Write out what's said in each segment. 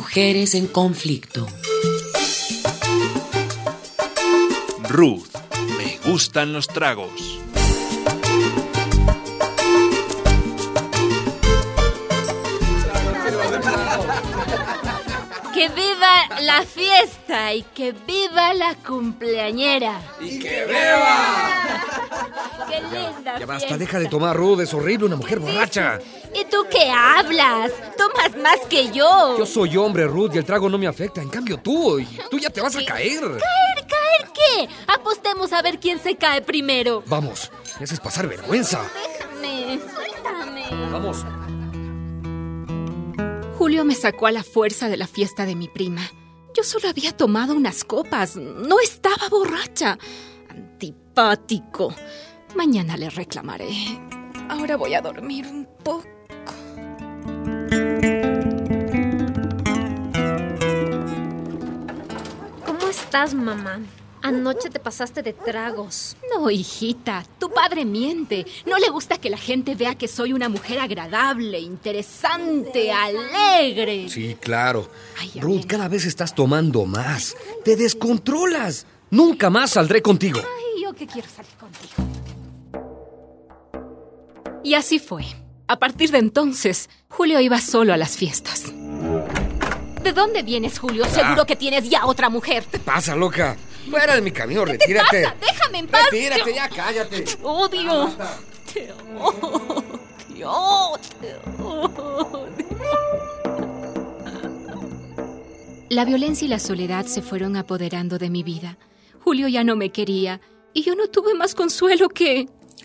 Mujeres en conflicto. Ruth, me gustan los tragos. ¡Que viva la fiesta y que viva la cumpleañera! ¡Y que beba! ¡Qué linda Ya basta, fiesta! deja de tomar, Ruth, es horrible, una mujer borracha. ¿Y tú qué hablas? Tomas más que yo. Yo soy hombre, Ruth, y el trago no me afecta. En cambio tú ya te vas a caer. ¿Caer qué? Apostemos a ver quién se cae primero. Vamos, me haces pasar vergüenza. Déjame, suéltame. Vamos. Julio me sacó a la fuerza de la fiesta de mi prima. Yo solo había tomado unas copas, no estaba borracha. Antipático. Mañana le reclamaré. Ahora voy a dormir un poco. ¿Cómo estás, mamá? Anoche te pasaste de tragos. No, hijita, tu padre miente. No le gusta que la gente vea que soy una mujer agradable, interesante, alegre. Sí, claro. Ay, ya Ruth, viene. cada vez estás tomando más. Te descontrolas. Nunca más saldré contigo. Ay, yo que quiero salir contigo. Y así fue. A partir de entonces, Julio iba solo a las fiestas. ¿De dónde vienes, Julio? Seguro que tienes ya otra mujer. ¿Qué pasa, loca? Fuera de mi camino, retírate. pasa? Déjame en paz. Retírate ya, cállate. Te odio. Te odio. Te odio. La violencia y la soledad se fueron apoderando de mi vida. Julio ya no me quería y yo no tuve más consuelo que...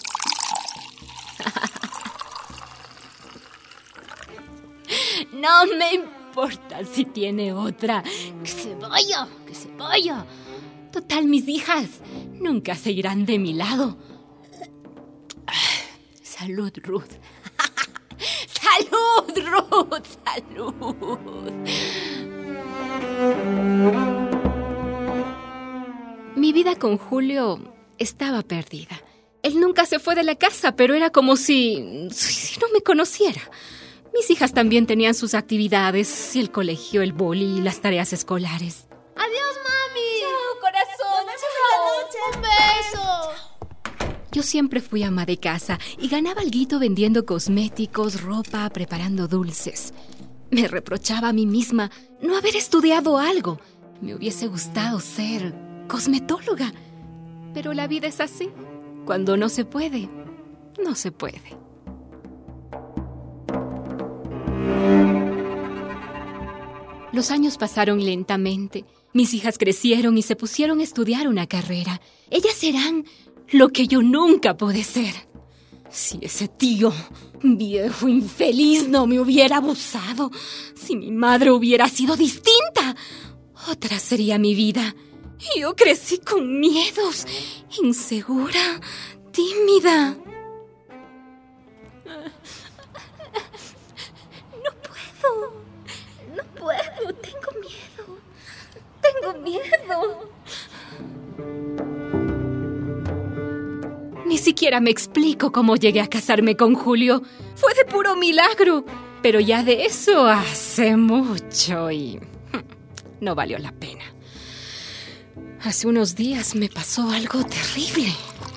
No me importa si tiene otra. Que se vaya, que se vaya. Total, mis hijas nunca se irán de mi lado. Salud, Ruth. Salud, Ruth. Salud. Mi vida con Julio estaba perdida. Él nunca se fue de la casa, pero era como si no me conociera. Mis hijas también tenían sus actividades, el colegio, el boli y las tareas escolares. ¡Adiós, mami! ¡Chao, corazón! ¡Un beso! Yo siempre fui ama de casa y ganaba alguito vendiendo cosméticos, ropa, preparando dulces. Me reprochaba a mí misma no haber estudiado algo. Me hubiese gustado ser cosmetóloga. Pero la vida es así. Cuando no se puede, no se puede. Los años pasaron lentamente. Mis hijas crecieron y se pusieron a estudiar una carrera. Ellas serán lo que yo nunca pude ser. Si ese tío, viejo infeliz, no me hubiera abusado, si mi madre hubiera sido distinta, otra sería mi vida. Yo crecí con miedos, insegura, tímida. No puedo, tengo miedo. Ni siquiera me explico cómo llegué a casarme con Julio. Fue de puro milagro. Pero ya de eso hace mucho y no valió la pena. Hace unos días me pasó algo terrible.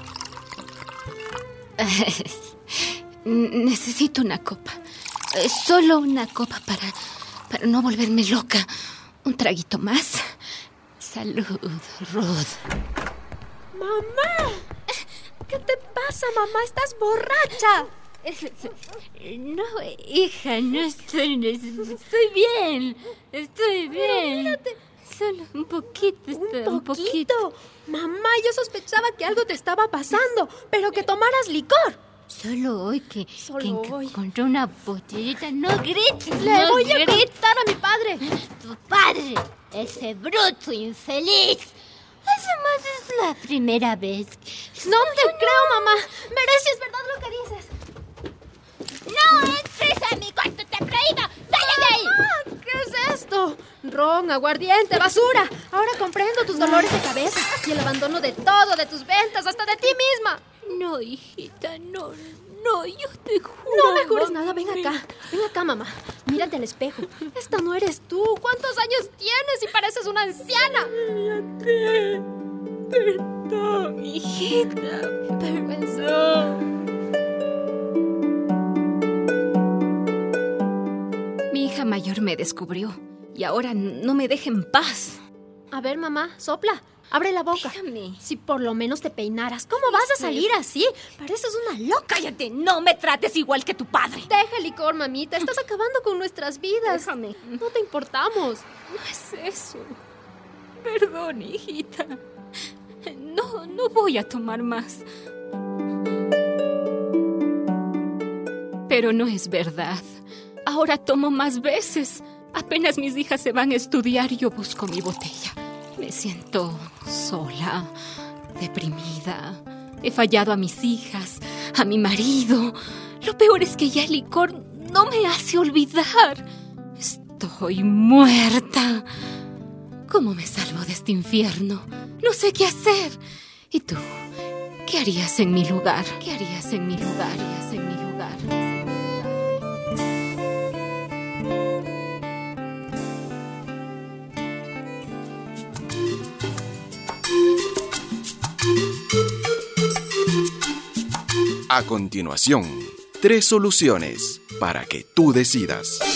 Necesito una copa. Solo una copa para no volverme loca. Un traguito más. Salud, Ruth. ¡Mamá! ¿Qué te pasa, mamá? ¿Estás borracha? No, hija, no estoy bien. Estoy bien. Mírate. Solo un poquito. ¿Un poquito? Mamá, yo sospechaba que algo te estaba pasando, pero que tomaras licor. Solo hoy que Solo hoy. encontré una botellita. No grites, Le no voy a grites. contar a mi padre. Tu padre, ese bruto infeliz. Además es la primera vez. No te creo, mamá. Veré si es verdad lo que dices. ¡No entres a mi cuarto! ¡Te prohíbo! ¡Sale de ahí! Mamá, ¿qué es esto? Ron, aguardiente, basura. Ahora comprendo tus dolores de cabeza y el abandono de todo, de tus ventas, hasta de ti misma. No, hijita, no no, yo te juro. No me jures mami. nada, ven acá, mamá. Mírate al espejo. Esta no eres tú. ¿Cuántos años tienes y pareces una anciana? Perdón, hijita, perdón. Mi hija mayor me descubrió y ahora no me deja en paz. A ver, mamá, sopla. Abre la boca. Déjame. Si por lo menos te peinaras, ¿cómo vas a salir así? Pareces una loca. Cállate, no me trates igual que tu padre. Deja el licor, mamita. Estás acabando con nuestras vidas. Déjame. No te importamos. No es eso. Perdón, hijita. No voy a tomar más. Pero no es verdad. Ahora tomo más veces. Apenas mis hijas se van a estudiar, yo busco mi botella. Me siento sola, deprimida. He fallado a mis hijas, a mi marido. Lo peor es que ya el licor no me hace olvidar. Estoy muerta. ¿Cómo me salvo de este infierno? No sé qué hacer. ¿Y tú? ¿Qué harías en mi lugar? ¿Qué harías en mi lugar? ¿Qué harías en mi lugar? A continuación, 3 soluciones para que tú decidas.